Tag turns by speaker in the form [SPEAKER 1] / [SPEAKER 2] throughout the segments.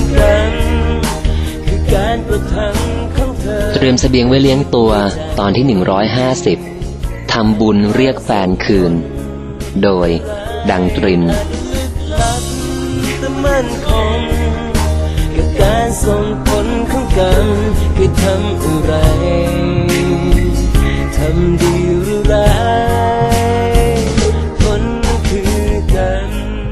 [SPEAKER 1] อนกันคือการกระทำของเธอ
[SPEAKER 2] เตรียมเสบียงไว้เลี้ยงตัวตอนที่150ทำบุญเรียกแฟนคืนโดยดังตริน
[SPEAKER 1] แต่มันคงกับการส่งผลของกันคือทำอะไรทำดีหรือร้ายผลคือกัน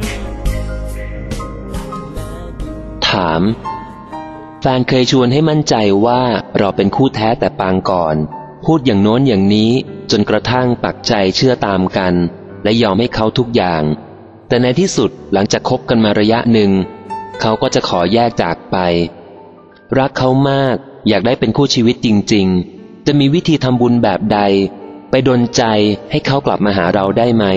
[SPEAKER 2] ถามแฟนเคยชวนให้มั่นใจว่าเราเป็นคู่แท้แต่ปางก่อนพูดอย่างโน้นอย่างนี้จนกระทั่งปักใจเชื่อตามกันและยอมให้เขาทุกอย่างแต่ในที่สุดหลังจากคบกันมาระยะหนึ่งเขาก็จะขอแยกจากไปรักเขามากอยากได้เป็นคู่ชีวิตจริงๆจะมีวิธีทำบุญแบบใดไปดลใจให้เขากลับมาหาเราได้ไหม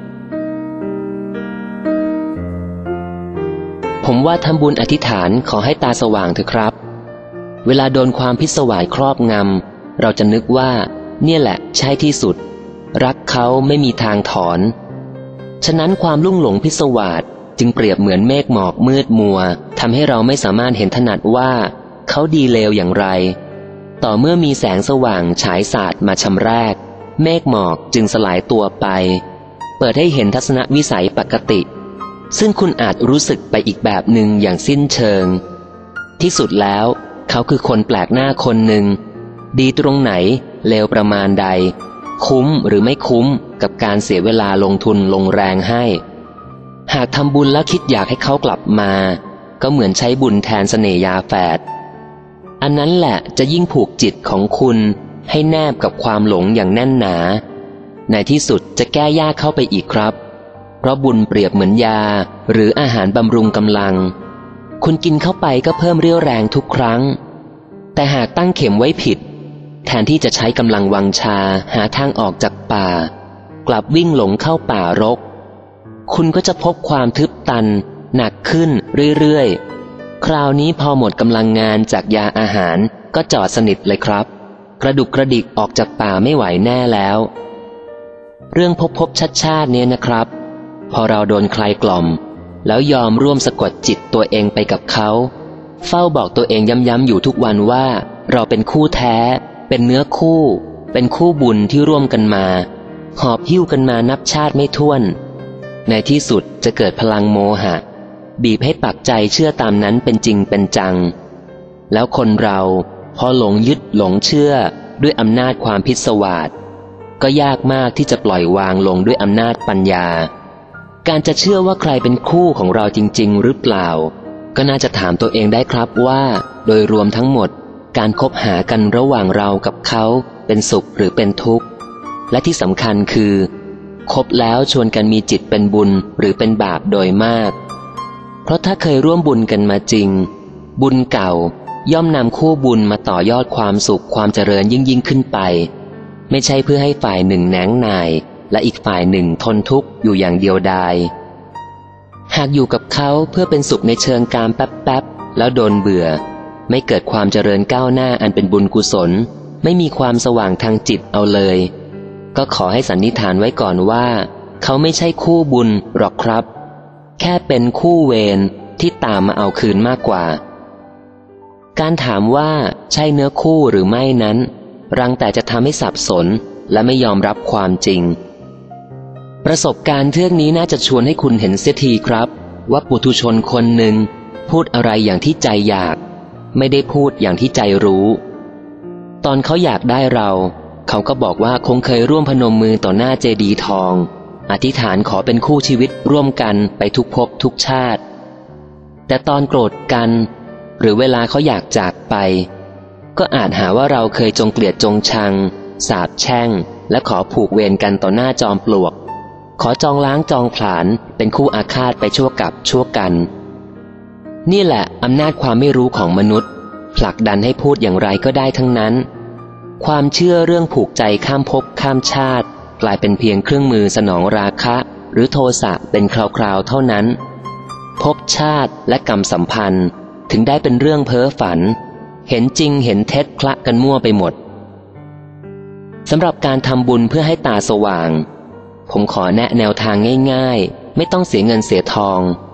[SPEAKER 2] ผมว่าทำบุญอธิษฐานขอให้ตาสว่างเถอะครับเวลาโดนความพิศวาสครอบงำเราจะนึกว่าเนี่ยแหละใช่ที่สุดรักเขาไม่มีทางถอนฉะนั้นความลุ่งหลงพิศวาสจึงเปรียบเหมือนเมฆหมอกมืดมัวทำให้เราไม่สามารถเห็นถนัดว่าเขาดีเลวอย่างไรต่อเมื่อมีแสงสว่างฉายสาดมาชำแรกเมฆหมอกจึงสลายตัวไปเปิดให้เห็นทัศนวิสัยปกติซึ่งคุณอาจรู้สึกไปอีกแบบหนึ่งอย่างสิ้นเชิงที่สุดแล้วเขาคือคนแปลกหน้าคนหนึ่งดีตรงไหนเลวประมาณใดคุ้มหรือไม่คุ้มกับการเสียเวลาลงทุนลงแรงให้หากทำบุญแล้วคิดอยากให้เขากลับมาก็เหมือนใช้บุญแทนเสน่หยาแฝดอันนั้นแหละจะยิ่งผูกจิตของคุณให้แนบกับความหลงอย่างแน่นหนาในที่สุดจะแก้ยากเข้าไปอีกครับเพราะบุญเปรียบเหมือนยาหรืออาหารบำรุงกำลังคุณกินเข้าไปก็เพิ่มเรี่ยวแรงทุกครั้งแต่หากตั้งเข็มไว้ผิดแทนที่จะใช้กำลังวังชาหาทางออกจากป่ากลับวิ่งหลงเข้าป่ารกคุณก็จะพบความทึบตันหนักขึ้นเรื่อยๆคราวนี้พอหมดกำลังงานจากยาอาหารก็จอดสนิทเลยครับกระดุกกระดิกออกจากป่าไม่ไหวแน่แล้วเรื่องพบชาติเนี่ยนะครับพอเราโดนใครกล่อมแล้วยอมร่วมสะกดจิตตัวเองไปกับเขาเฝ้าบอกตัวเองย้ำๆอยู่ทุกวันว่าเราเป็นคู่แท้เป็นเนื้อคู่เป็นคู่บุญที่ร่วมกันมาหอบหิ้วกันมานับชาติไม่ถ้วนในที่สุดจะเกิดพลังโมหะบีบให้ปักใจเชื่อตามนั้นเป็นจริงเป็นจังแล้วคนเราพอหลงยึดหลงเชื่อด้วยอำนาจความพิศวาสก็ยากมากที่จะปล่อยวางลงด้วยอำนาจปัญญาการจะเชื่อว่าใครเป็นคู่ของเราจริงๆหรือเปล่าก็น่าจะถามตัวเองได้ครับว่าโดยรวมทั้งหมดการคบหากันระหว่างเรากับเขาเป็นสุขหรือเป็นทุกข์และที่สำคัญคือคบแล้วชวนกันมีจิตเป็นบุญหรือเป็นบาปโดยมากเพราะถ้าเคยร่วมบุญกันมาจริงบุญเก่าย่อมนำคู่บุญมาต่อยอดความสุขความเจริญยิ่งขึ้นไปไม่ใช่เพื่อให้ฝ่ายหนึ่งแหนงหน่ายและอีกฝ่ายหนึ่งทนทุกข์อยู่อย่างเดียวดายหากอยู่กับเขาเพื่อเป็นสุขในเชิงกามแป๊บๆแล้วโดนเบื่อไม่เกิดความเจริญก้าวหน้าอันเป็นบุญกุศลไม่มีความสว่างทางจิตเอาเลยก็ขอให้สันนิษฐานไว้ก่อนว่าเขาไม่ใช่คู่บุญหรอกครับแค่เป็นคู่เวรที่ตามมาเอาคืนมากกว่าการถามว่าใช่เนื้อคู่หรือไม่นั้นรังแต่จะทำให้สับสนและไม่ยอมรับความจริงประสบการณ์เทื่องนี้น่าจะชวนให้คุณเห็นเสียทีครับว่าปุถุชนคนหนึ่งพูดอะไรอย่างที่ใจอยากไม่ได้พูดอย่างที่ใจรู้ตอนเขาอยากได้เราเขาก็บอกว่าคงเคยร่วมพนมมือต่อหน้าเจดีย์ทองอธิษฐานขอเป็นคู่ชีวิตร่วมกันไปทุกภพทุกชาติแต่ตอนโกรธกันหรือเวลาเขาอยากจากไปก็อาจหาว่าเราเคยจงเกลียดจงชังสาปแช่งและขอผูกเวรกันต่อหน้าจอมปลวกขอจองล้างจองผลาญเป็นคู่อาฆาตไปชั่วกับชั่วกันนี่แหละอำนาจความไม่รู้ของมนุษย์ผลักดันให้พูดอย่างไรก็ได้ทั้งนั้นความเชื่อเรื่องผูกใจข้ามภพข้ามชาติกลายเป็นเพียงเครื่องมือสนองราคะหรือโทสะเป็นคราวๆเท่านั้นภพชาติและกรรมสัมพันธ์ถึงได้เป็นเรื่องเพ้อฝันเห็นจริงเห็นเท็จคละกันมั่วไปหมดสำหรับการทำบุญเพื่อให้ตาสว่างผมขอแนะแนวทางง่ายๆไม่ต้องเสียเงินเสียทอง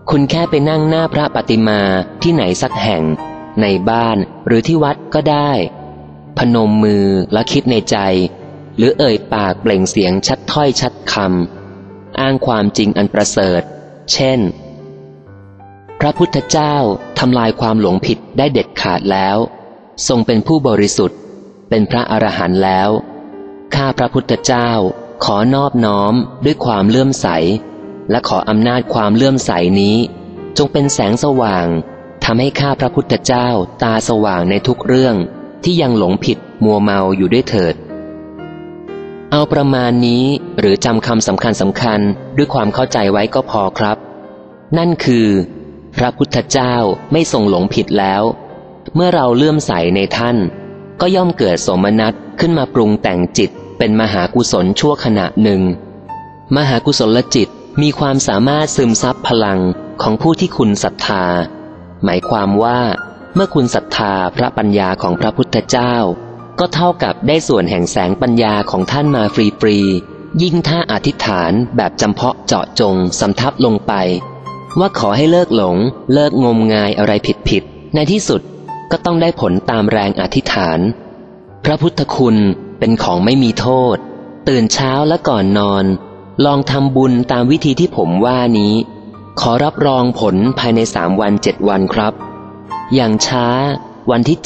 [SPEAKER 2] คุณแค่ไปนั่งหน้าพระปฏิมาที่ไหนสักแห่งในบ้านหรือที่วัดก็ได้พนมมือและคิดในใจหรือเอ่ยปากเปล่งเสียงชัดถ้อยชัดคำอ้างความจริงอันประเสริฐเช่นพระพุทธเจ้าทำลายความหลงผิดได้เด็ดขาดแล้วทรงเป็นผู้บริสุทธิ์เป็นพระอรหันต์แล้วข้าพระพุทธเจ้าขอนอบน้อมด้วยความเลื่อมใสและขออำนาจความเลื่อมใสนี้จงเป็นแสงสว่างทำให้ข้าพระพุทธเจ้าตาสว่างในทุกเรื่องที่ยังหลงผิดมัวเมาอยู่ด้วยเถิดเอาประมาณนี้หรือจำคำสำคัญด้วยความเข้าใจไว้ก็พอครับนั่นคือพระพุทธเจ้าไม่ทรงหลงผิดแล้วเมื่อเราเลื่อมใสในท่านก็ย่อมเกิดโสมนัสขึ้นมาปรุงแต่งจิตเป็นมหากุศลชั่วขณะหนึ่งมหากุศลจิตมีความสามารถซึมซับพลังของผู้ที่คุณศรัทธาหมายความว่าเมื่อคุณศรัทธาพระปัญญาของพระพุทธเจ้าก็เท่ากับได้ส่วนแห่งแสงปัญญาของท่านมาฟรีๆยิ่งถ้าอธิษฐานแบบจำเพาะเจาะจงสำทับลงไปว่าขอให้เลิกหลงเลิกงมงายอะไรผิดในที่สุดก็ต้องได้ผลตามแรงอธิษฐานพระพุทธคุณเป็นของไม่มีโทษตื่นเช้าและก่อนนอนลองทำบุญตามวิธีที่ผมว่านี้ขอรับรองผลภายใน3 วัน 7 วันครับอย่างช้าวันที่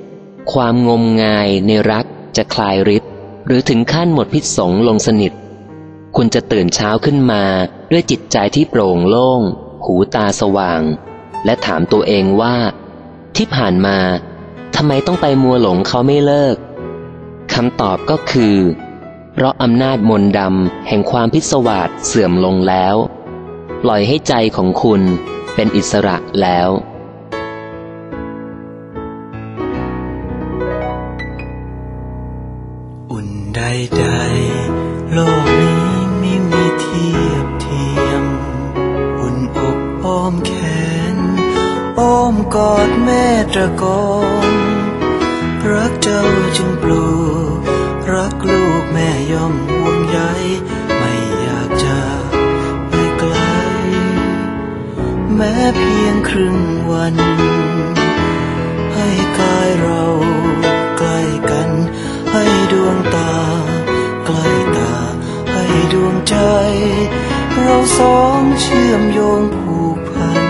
[SPEAKER 2] 7ความงมงายในรักจะคลายฤทธิ์หรือถึงขั้นหมดพิษสงลงสนิทคุณจะตื่นเช้าขึ้นมาด้วยจิตใจที่โปร่งโล่งหูตาสว่างและถามตัวเองว่าที่ผ่านมาทำไมต้องไปมัวหลงเขาไม่เลิกคำตอบก็คือเพราะอำนาจมนต์ดำแห่งความพิศวาสเสื่อมลงแล้วปล่อยให้ใจของคุณเป็นอิสระแล้ว
[SPEAKER 1] อุ่นใดๆโลกนี้ไม่มีเทียบเทียมอุ่นอกอ้อมแขนอ้อมกอดแม่ตระกองรักเจ้าจึงปลูกรักลูกแม่ย่อมห่วงใยไม่อยากจะไปไกลแม้เพียงครึ่งวันให้กายเราใกล้กันให้ดวงตาใกล้ตาให้ดวงใจเราสองเชื่อมโยงผูกพัน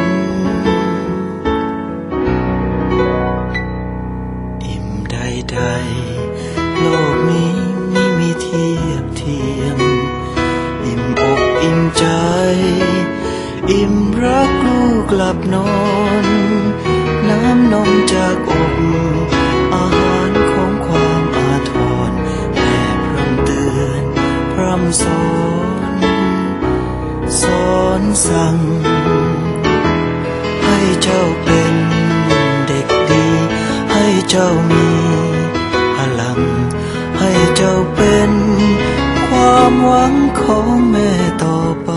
[SPEAKER 1] อิ่มใดๆโลกนี้ไม่มีเทียบเทียมอิ่มอกอิ่มใจอิ่มรักลูกหลับนอนน้ำนมจากอกอาหารของความอาทรแม่พร่ำเตือนพร่ำสอนสั่งให้เจ้าเป็นเด็กดีให้เจ้ามีพลังให้เจ้าเป็นความหวังของแม่ต่อไป